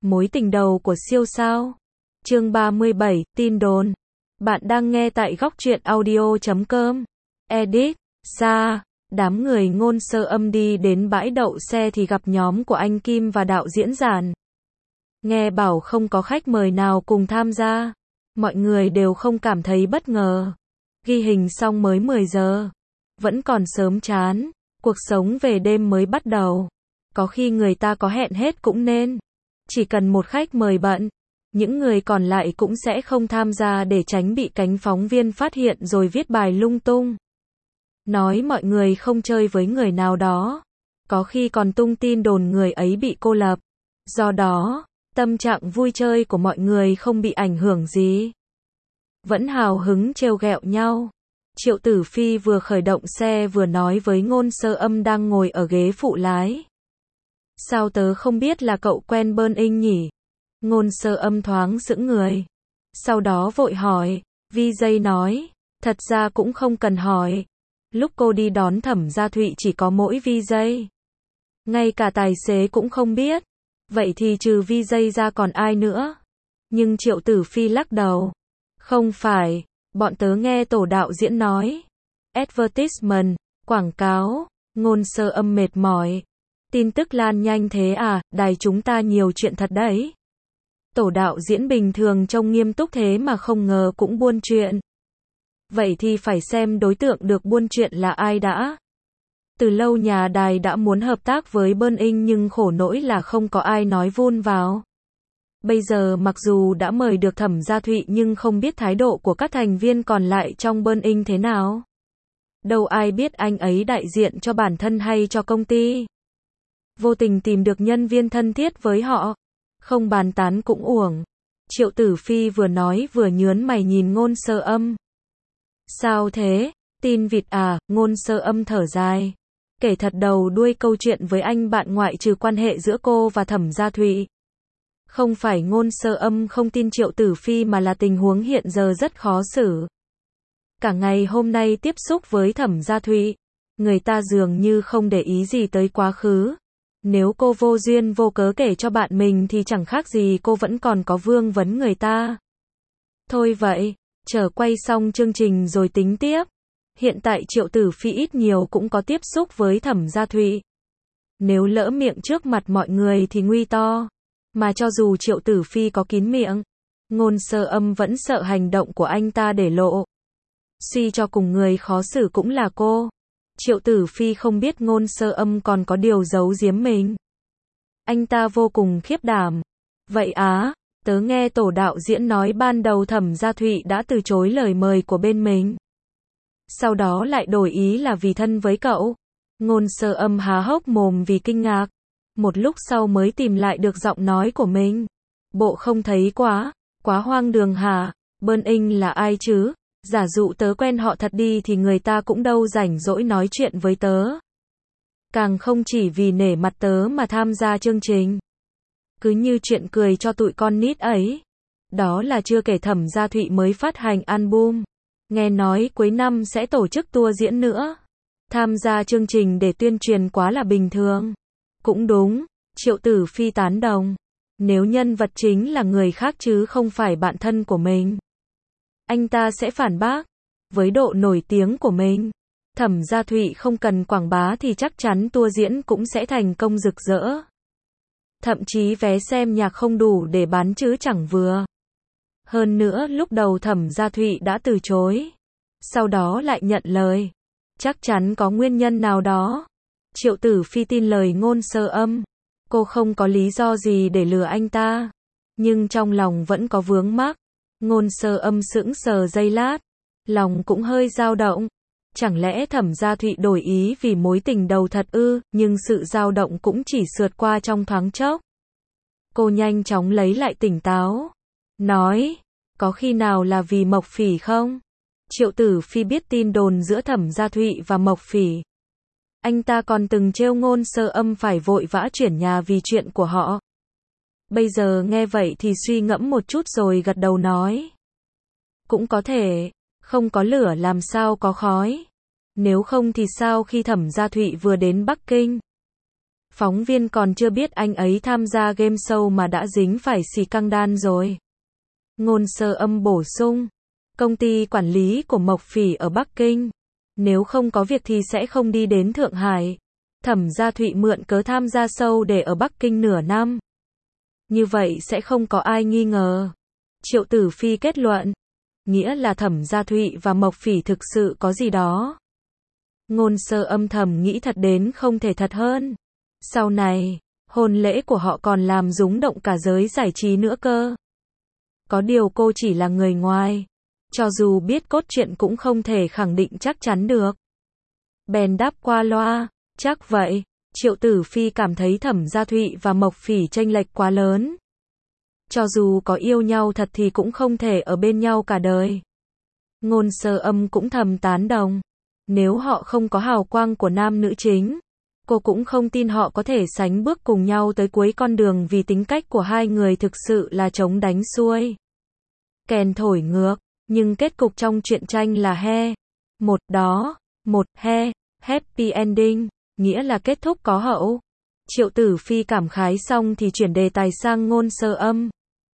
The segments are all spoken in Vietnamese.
Mối tình đầu của siêu sao. Chương 37, tin đồn. Bạn đang nghe tại góc truyện audio.com. Edit, Sa. Đám người Ngôn Sơ Âm đi đến bãi đậu xe thì gặp nhóm của anh Kim và đạo diễn Giản. Nghe bảo không có khách mời nào cùng tham gia. Mọi người đều không cảm thấy bất ngờ. Ghi hình xong mới 10 giờ. Vẫn còn sớm chán. Cuộc sống về đêm mới bắt đầu. Có khi người ta có hẹn hết cũng nên. Chỉ cần một khách mời bận, những người còn lại cũng sẽ không tham gia để tránh bị cánh phóng viên phát hiện rồi viết bài lung tung. Nói mọi người không chơi với người nào đó. Có khi còn tung tin đồn người ấy bị cô lập. Do đó, tâm trạng vui chơi của mọi người không bị ảnh hưởng gì. Vẫn hào hứng trêu ghẹo nhau. Triệu Tử Phi vừa khởi động xe vừa nói với Ngôn Sơ Âm đang ngồi ở ghế phụ lái. Sao tớ không biết là cậu quen Bơn Inh nhỉ? Ngôn Sơ Âm thoáng sững người. Sau đó vội hỏi. VJ nói. Thật ra cũng không cần hỏi. Lúc cô đi đón Thẩm Gia Thụy chỉ có mỗi VJ. Ngay cả tài xế cũng không biết. Vậy thì trừ VJ ra còn ai nữa? Nhưng Triệu Tử Phi lắc đầu. Không phải. Bọn tớ nghe tổ đạo diễn nói. Advertisement, quảng cáo. Ngôn Sơ Âm mệt mỏi. Tin tức lan nhanh thế à, đài chúng ta nhiều chuyện thật đấy. Tổ đạo diễn bình thường trông nghiêm túc thế mà không ngờ cũng buôn chuyện. Vậy thì phải xem đối tượng được buôn chuyện là ai đã. Từ lâu nhà đài đã muốn hợp tác với Bơn Inh nhưng khổ nỗi là không có ai nói vun vào. Bây giờ mặc dù đã mời được Thẩm Gia Thụy nhưng không biết thái độ của các thành viên còn lại trong Bơn Inh thế nào. Đâu ai biết anh ấy đại diện cho bản thân hay cho công ty. Vô tình tìm được nhân viên thân thiết với họ. Không bàn tán cũng uổng. Triệu Tử Phi vừa nói vừa nhớn mày nhìn Ngôn Sơ Âm. Sao thế? Tin vịt à? Ngôn Sơ Âm thở dài. Kể thật đầu đuôi câu chuyện với anh bạn ngoại trừ quan hệ giữa cô và Thẩm Gia Thụy. Không phải Ngôn Sơ Âm không tin Triệu Tử Phi mà là tình huống hiện giờ rất khó xử. Cả ngày hôm nay tiếp xúc với Thẩm Gia Thụy, người ta dường như không để ý gì tới quá khứ. Nếu cô vô duyên vô cớ kể cho bạn mình thì chẳng khác gì cô vẫn còn có vương vấn người ta. Thôi vậy, chờ quay xong chương trình rồi tính tiếp. Hiện tại Triệu Tử Phi ít nhiều cũng có tiếp xúc với Thẩm Gia Thụy. Nếu lỡ miệng trước mặt mọi người thì nguy to. Mà cho dù Triệu Tử Phi có kín miệng, Ngôn Sơ Âm vẫn sợ hành động của anh ta để lộ. Suy cho cùng người khó xử cũng là cô. Triệu Tử Phi không biết Ngôn Sơ Âm còn có điều giấu giếm mình. Anh ta vô cùng khiếp đảm. Vậy á, tớ nghe tổ đạo diễn nói ban đầu Thẩm Gia Thụy đã từ chối lời mời của bên mình. Sau đó lại đổi ý là vì thân với cậu. Ngôn Sơ Âm há hốc mồm vì kinh ngạc. Một lúc sau mới tìm lại được giọng nói của mình. Bộ không thấy quá hoang đường hả? Bơn Inh là ai chứ? Giả dụ tớ quen họ thật đi thì người ta cũng đâu rảnh rỗi nói chuyện với tớ. Càng không chỉ vì nể mặt tớ mà tham gia chương trình. Cứ như chuyện cười cho tụi con nít ấy. Đó là chưa kể Thẩm Gia Thụy mới phát hành album. Nghe nói cuối năm sẽ tổ chức tour diễn nữa. Tham gia chương trình để tuyên truyền quá là bình thường. Cũng đúng, Triệu Tử Phi tán đồng. Nếu nhân vật chính là người khác chứ không phải bạn thân của mình, anh ta sẽ phản bác. Với độ nổi tiếng của mình, Thẩm Gia Thụy không cần quảng bá thì chắc chắn tour diễn cũng sẽ thành công rực rỡ. Thậm chí vé xem nhạc không đủ để bán chứ chẳng vừa. Hơn nữa lúc đầu Thẩm Gia Thụy đã từ chối. Sau đó lại nhận lời. Chắc chắn có nguyên nhân nào đó. Triệu Tử Phi tin lời Ngôn Sơ Âm. Cô không có lý do gì để lừa anh ta. Nhưng trong lòng vẫn có vướng mắc. Ngôn Sơ Âm sững sờ giây lát. Lòng cũng hơi dao động. Chẳng lẽ Thẩm Gia Thụy đổi ý vì mối tình đầu thật ư? Nhưng sự dao động cũng chỉ sượt qua trong thoáng chốc. Cô nhanh chóng lấy lại tỉnh táo. Nói, có khi nào là vì Mộc Phỉ không? Triệu Tử Phi biết tin đồn giữa Thẩm Gia Thụy và Mộc Phỉ. Anh ta còn từng trêu Ngôn Sơ Âm phải vội vã chuyển nhà vì chuyện của họ. Bây giờ nghe vậy thì suy ngẫm một chút rồi gật đầu nói. Cũng có thể, không có lửa làm sao có khói. Nếu không thì sao khi Thẩm Gia Thụy vừa đến Bắc Kinh, Phóng viên còn chưa biết anh ấy tham gia game show mà đã dính phải scandal rồi. Ngôn Sơ Âm bổ sung, công ty quản lý của Mộc Phỉ ở Bắc Kinh, nếu không có việc thì sẽ không đi đến Thượng Hải. Thẩm Gia Thụy mượn cớ tham gia show để ở Bắc Kinh nửa năm. Như vậy sẽ không có ai nghi ngờ. Triệu Tử Phi kết luận, nghĩa là Thẩm Gia Thụy và Mộc Phỉ thực sự có gì đó. Ngôn Sơ Âm thầm nghĩ thật đến không thể thật hơn. Sau này, hôn lễ của họ còn làm rúng động cả giới giải trí nữa cơ. Có điều cô chỉ là người ngoài, cho dù biết cốt truyện cũng không thể khẳng định chắc chắn được. Bèn đáp qua loa, chắc vậy. Triệu Tử Phi cảm thấy Thẩm Gia Thụy và Mộc Phỉ chênh lệch quá lớn. Cho dù có yêu nhau thật thì cũng không thể ở bên nhau cả đời. Ngôn Sơ Âm cũng thầm tán đồng. Nếu họ không có hào quang của nam nữ chính, cô cũng không tin họ có thể sánh bước cùng nhau tới cuối con đường vì tính cách của hai người thực sự là trống đánh xuôi. Kèn thổi ngược, nhưng kết cục trong truyện tranh là happy ending, nghĩa là kết thúc có hậu. Triệu Tử Phi cảm khái xong thì chuyển đề tài sang Ngôn Sơ Âm.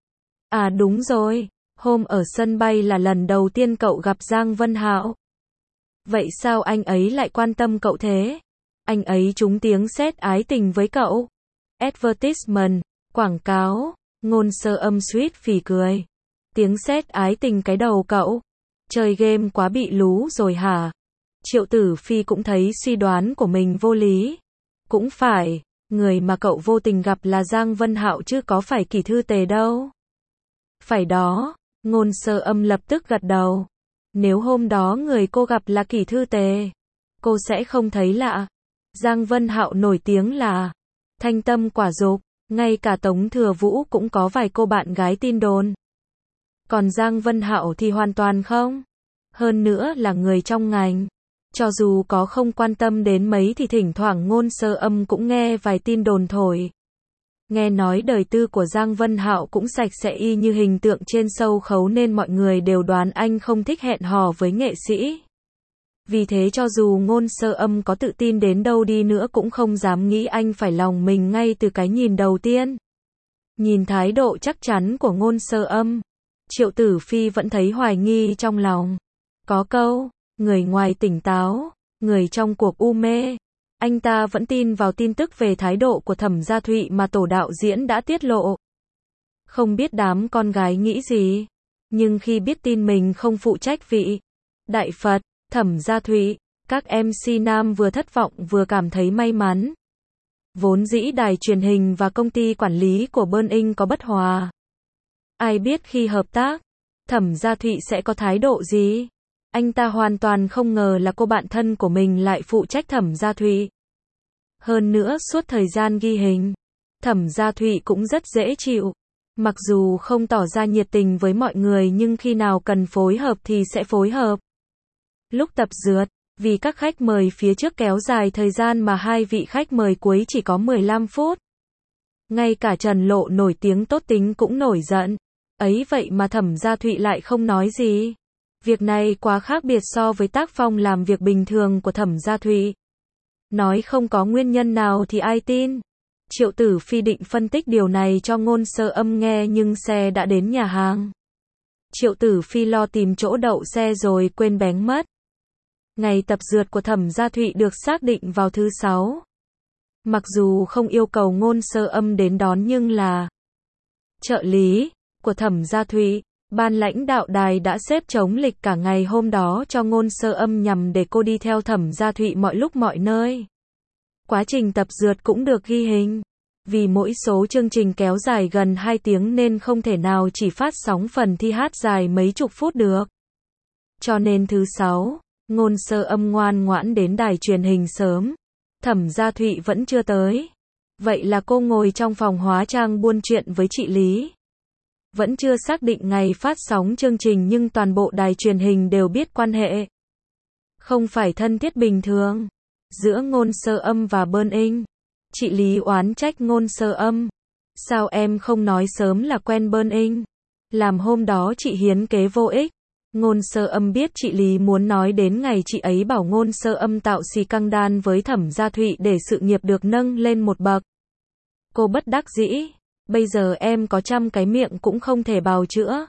À đúng rồi, hôm ở sân bay là lần đầu tiên cậu gặp Giang Vân Hạo. Vậy sao anh ấy lại quan tâm cậu thế? Anh ấy trúng tiếng sét ái tình với cậu. Advertisement, quảng cáo. Ngôn Sơ Âm suýt phì cười. Tiếng sét ái tình cái đầu cậu. Chơi game quá bị lú rồi hả? Triệu Tử Phi cũng thấy suy đoán của mình vô lý. Cũng phải, người mà cậu vô tình gặp là Giang Vân Hạo chứ có phải Kỷ Thư Tề đâu. Phải đó, Ngôn Sơ Âm lập tức gật đầu. Nếu hôm đó người cô gặp là Kỷ Thư Tề, cô sẽ không thấy lạ. Giang Vân Hạo nổi tiếng là thanh tâm quả dục, ngay cả Tống Thừa Vũ cũng có vài cô bạn gái tin đồn. Còn Giang Vân Hạo thì hoàn toàn không. Hơn nữa là người trong ngành. Cho dù có không quan tâm đến mấy thì thỉnh thoảng Ngôn Sơ Âm cũng nghe vài tin đồn thổi. Nghe nói đời tư của Giang Vân Hạo cũng sạch sẽ y như hình tượng trên sâu khấu nên mọi người đều đoán anh không thích hẹn hò với nghệ sĩ. Vì thế cho dù Ngôn Sơ Âm có tự tin đến đâu đi nữa cũng không dám nghĩ anh phải lòng mình ngay từ cái nhìn đầu tiên. Nhìn thái độ chắc chắn của Ngôn Sơ Âm, Triệu Tử Phi vẫn thấy hoài nghi trong lòng. Có câu, người ngoài tỉnh táo, người trong cuộc u mê. Anh ta vẫn tin vào tin tức về thái độ của Thẩm Gia Thụy mà tổ đạo diễn đã tiết lộ. Không biết đám con gái nghĩ gì, nhưng khi biết tin mình không phụ trách vị Đại Phật, Thẩm Gia Thụy, các MC nam vừa thất vọng vừa cảm thấy may mắn. Vốn dĩ đài truyền hình và công ty quản lý của Burning có bất hòa. Ai biết khi hợp tác, Thẩm Gia Thụy sẽ có thái độ gì? Anh ta hoàn toàn không ngờ là cô bạn thân của mình lại phụ trách Thẩm Gia Thụy. Hơn nữa suốt thời gian ghi hình, Thẩm Gia Thụy cũng rất dễ chịu. Mặc dù không tỏ ra nhiệt tình với mọi người nhưng khi nào cần phối hợp thì sẽ phối hợp. Lúc tập dượt, vì các khách mời phía trước kéo dài thời gian mà hai vị khách mời cuối chỉ có 15 phút. Ngay cả Trần Lộ nổi tiếng tốt tính cũng nổi giận. Ấy vậy mà Thẩm Gia Thụy lại không nói gì. Việc này quá khác biệt so với tác phong làm việc bình thường của Thẩm Gia Thụy. Nói không có nguyên nhân nào thì ai tin. Triệu Tử Phi định phân tích điều này cho Ngôn Sơ Âm nghe nhưng xe đã đến nhà hàng. Triệu Tử Phi lo tìm chỗ đậu xe rồi quên bén mất. Ngày tập dượt của Thẩm Gia Thụy được xác định vào thứ 6. Mặc dù không yêu cầu Ngôn Sơ Âm đến đón nhưng là trợ lý của Thẩm Gia Thụy, ban lãnh đạo đài đã xếp chống lịch cả ngày hôm đó cho Ngôn Sơ Âm nhằm để cô đi theo Thẩm Gia Thụy mọi lúc mọi nơi. Quá trình tập dượt cũng được ghi hình. Vì mỗi số chương trình kéo dài gần 2 tiếng nên không thể nào chỉ phát sóng phần thi hát dài mấy chục phút được. Cho nên thứ 6, Ngôn Sơ Âm ngoan ngoãn đến đài truyền hình sớm. Thẩm Gia Thụy vẫn chưa tới. Vậy là cô ngồi trong phòng hóa trang buôn chuyện với chị Lý. Vẫn chưa xác định ngày phát sóng chương trình nhưng toàn bộ đài truyền hình đều biết quan hệ không phải thân thiết bình thường giữa Ngôn Sơ Âm và Burning. Chị Lý oán trách Ngôn Sơ Âm. Sao em không nói sớm là quen Burning? Làm hôm đó chị hiến kế vô ích. Ngôn Sơ Âm biết chị Lý muốn nói đến ngày chị ấy bảo Ngôn Sơ Âm tạo xì căng đan với Thẩm Gia Thụy để sự nghiệp được nâng lên một bậc. Cô bất đắc dĩ, bây giờ em có 100 cái miệng cũng không thể bào chữa.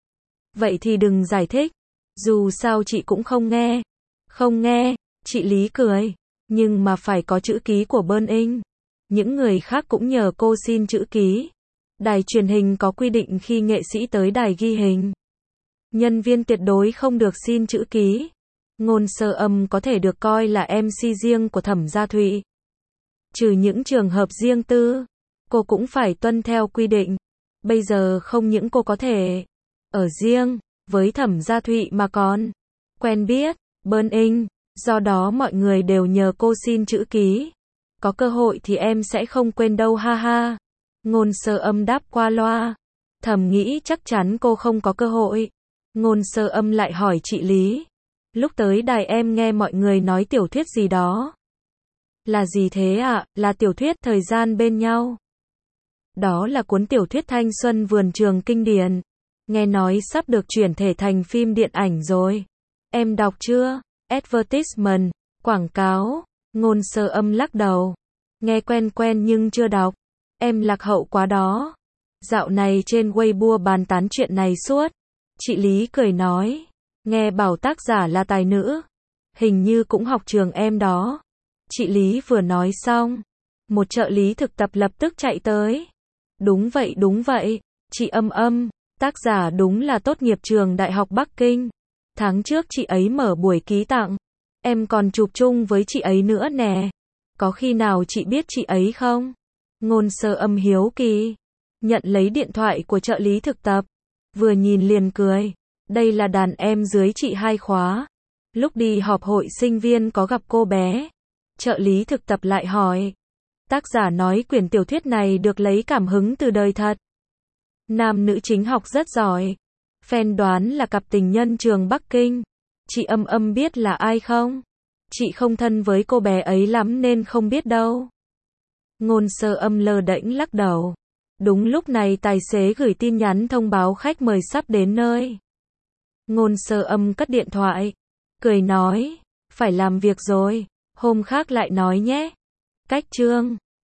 Vậy thì đừng giải thích, dù sao chị cũng không nghe. Không nghe, chị Lý cười, nhưng mà phải có chữ ký của Burning. Những người khác cũng nhờ cô xin chữ ký. Đài truyền hình có quy định khi nghệ sĩ tới đài ghi hình, nhân viên tuyệt đối không được xin chữ ký. Ngôn Sơ Âm có thể được coi là MC riêng của Thẩm Gia Thụy. Trừ những trường hợp riêng tư, cô cũng phải tuân theo quy định. Bây giờ không những cô có thể ở riêng với Thẩm Gia Thụy mà còn quen biết Burning, do đó mọi người đều nhờ cô xin chữ ký. Có cơ hội thì em sẽ không quên đâu ha ha. Ngôn Sơ Âm đáp qua loa, thầm nghĩ chắc chắn cô không có cơ hội. Ngôn Sơ Âm lại hỏi chị Lý, lúc tới đài em nghe mọi người nói tiểu thuyết gì đó. Là gì thế ạ? Là tiểu thuyết Thời gian bên nhau. Đó là cuốn tiểu thuyết thanh xuân vườn trường kinh điển. Nghe nói sắp được chuyển thể thành phim điện ảnh rồi. Em đọc chưa? Advertisement, quảng cáo. Ngôn Sơ Âm lắc đầu. Nghe quen quen nhưng chưa đọc. Em lạc hậu quá đó. Dạo này trên Weibo bàn tán chuyện này suốt. Chị Lý cười nói. Nghe bảo tác giả là tài nữ. Hình như cũng học trường em đó. Chị Lý vừa nói xong, một trợ lý thực tập lập tức chạy tới. Đúng vậy, chị Âm, tác giả đúng là tốt nghiệp trường Đại học Bắc Kinh. Tháng trước chị ấy mở buổi ký tặng. Em còn chụp chung với chị ấy nữa nè. Có khi nào chị biết chị ấy không? Ngôn Sơ Âm hiếu kỳ. Nhận lấy điện thoại của trợ lý thực tập. Vừa nhìn liền cười. Đây là đàn em dưới chị 2 khóa. Lúc đi họp hội sinh viên có gặp cô bé. Trợ lý thực tập lại hỏi. Tác giả nói quyển tiểu thuyết này được lấy cảm hứng từ đời thật. Nam nữ chính học rất giỏi. Fan đoán là cặp tình nhân trường Bắc Kinh. Chị Âm biết là ai không? Chị không thân với cô bé ấy lắm nên không biết đâu. Ngôn Sơ Âm lơ đễnh lắc đầu. Đúng lúc này tài xế gửi tin nhắn thông báo khách mời sắp đến nơi. Ngôn Sơ Âm cất điện thoại, cười nói, phải làm việc rồi, hôm khác lại nói nhé. Cách chương